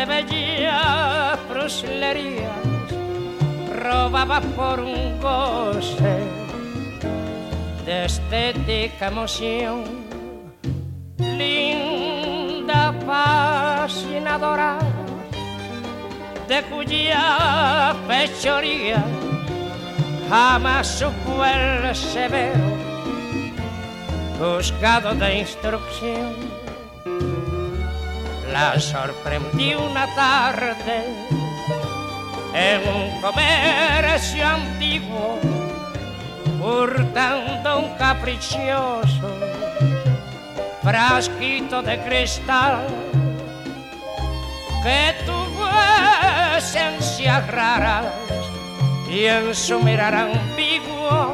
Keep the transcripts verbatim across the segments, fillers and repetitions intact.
de bellas fruslerías, robaba por un goce de estética emoción, linda, fascinadora, de cuya fechoría jamás supo el severo juzgado de instrucción. La sorprendí una tarde en un comercio antiguo, hurtando un caprichoso frasquito de cristal que tuvo esencias raras y en su mirar ambiguo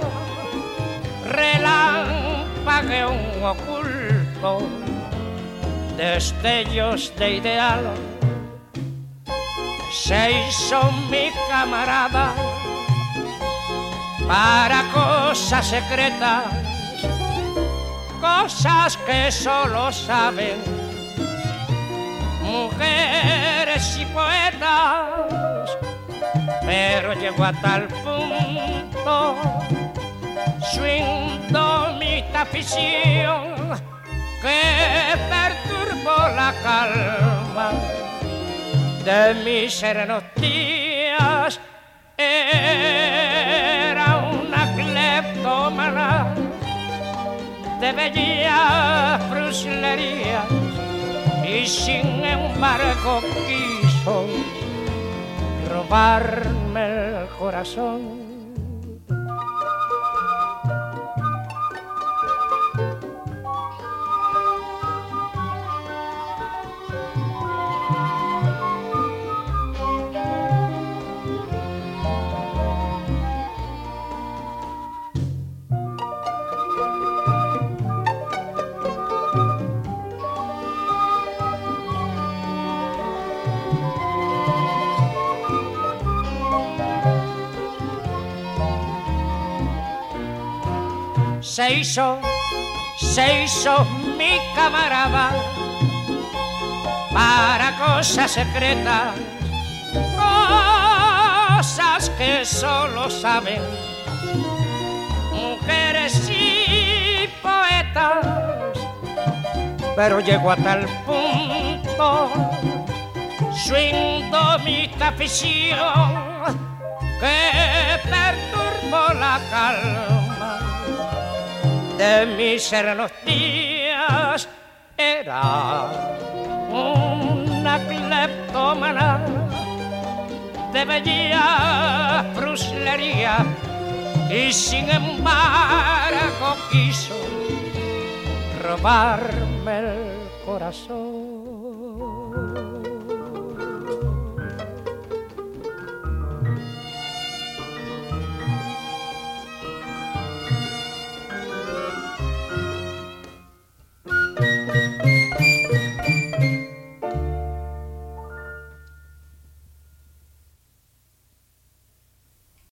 relampagueó un oculto destellos de ideal. Se hizo mi camarada para cosas secretas, cosas que solo saben mujeres y poetas, pero llegó a tal punto su indómita afición que perturbó la calma de mis serenos días. Era una cleptómana de bellas fruslerías y sin embargo quiso robarme el corazón. Se hizo, se hizo mi camarada para cosas secretas, cosas que solo saben mujeres y poetas, pero llegó a tal punto su indómita afición que perturbó la calma de mis serenos días. Era una cleptómana de bella fruslería y sin embargo quiso robarme el corazón.